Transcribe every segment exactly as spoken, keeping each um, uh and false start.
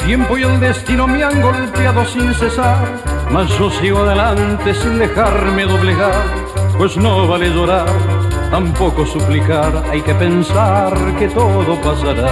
tiempo y el destino me han golpeado sin cesar, mas yo sigo adelante sin dejarme doblegar, pues no vale llorar, tampoco suplicar, hay que pensar que todo pasará.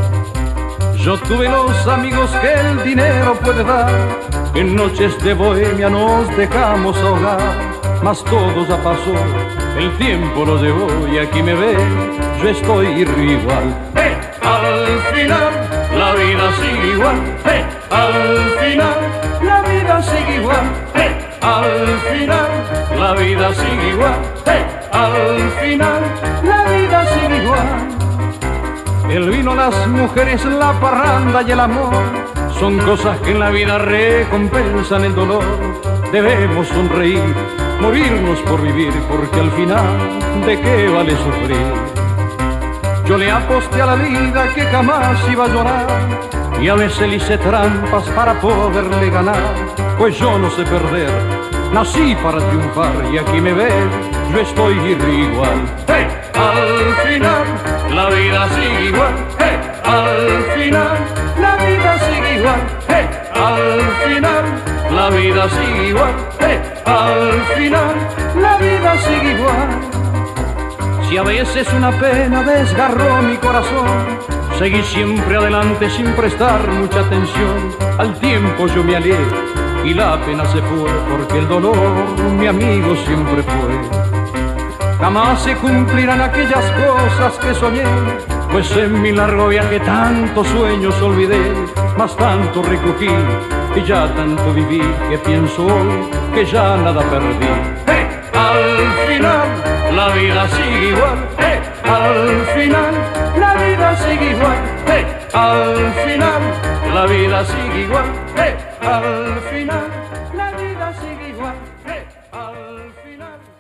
Yo tuve los amigos que el dinero puede dar, en noches de bohemia nos dejamos ahogar, mas todo ya pasó, el tiempo lo llevó y aquí me ve, yo estoy igual. ¡Eh! Al final la vida sigue igual. ¡Eh! Al final la vida sigue igual. ¡Eh! Al final la vida sigue igual. ¡Eh! Al final la vida sigue igual. El vino, las mujeres, la parranda y el amor son cosas que en la vida recompensan el dolor. Debemos sonreír, morirnos por vivir, porque al final, ¿de qué vale sufrir? Yo le aposté a la vida que jamás iba a llorar, y a veces le hice trampas para poderle ganar, pues yo no sé perder, nací para triunfar, y aquí me ves, yo estoy igual. ¡Hey! Al final la vida sigue igual. ¡Hey! Al final la vida sigue igual. ¡Hey! Al final la vida sigue igual. ¡Hey! Al final la vida sigue igual. Si a veces una pena desgarró mi corazón, seguí siempre adelante sin prestar mucha atención. Al tiempo yo me alejé y la pena se fue, porque el dolor mi amigo siempre fue. Jamás se cumplirán aquellas cosas que soñé, pues en mi largo viaje tantos sueños olvidé, mas tanto recogí y ya tanto viví, que pienso hoy que ya nada perdí. ¡Hey! Al final la vida sigue igual. ¡Hey! Al final la vida sigue igual. ¡Hey! Al final la vida sigue igual. ¡Hey! Al final la vida sigue igual. ¡Hey! Al final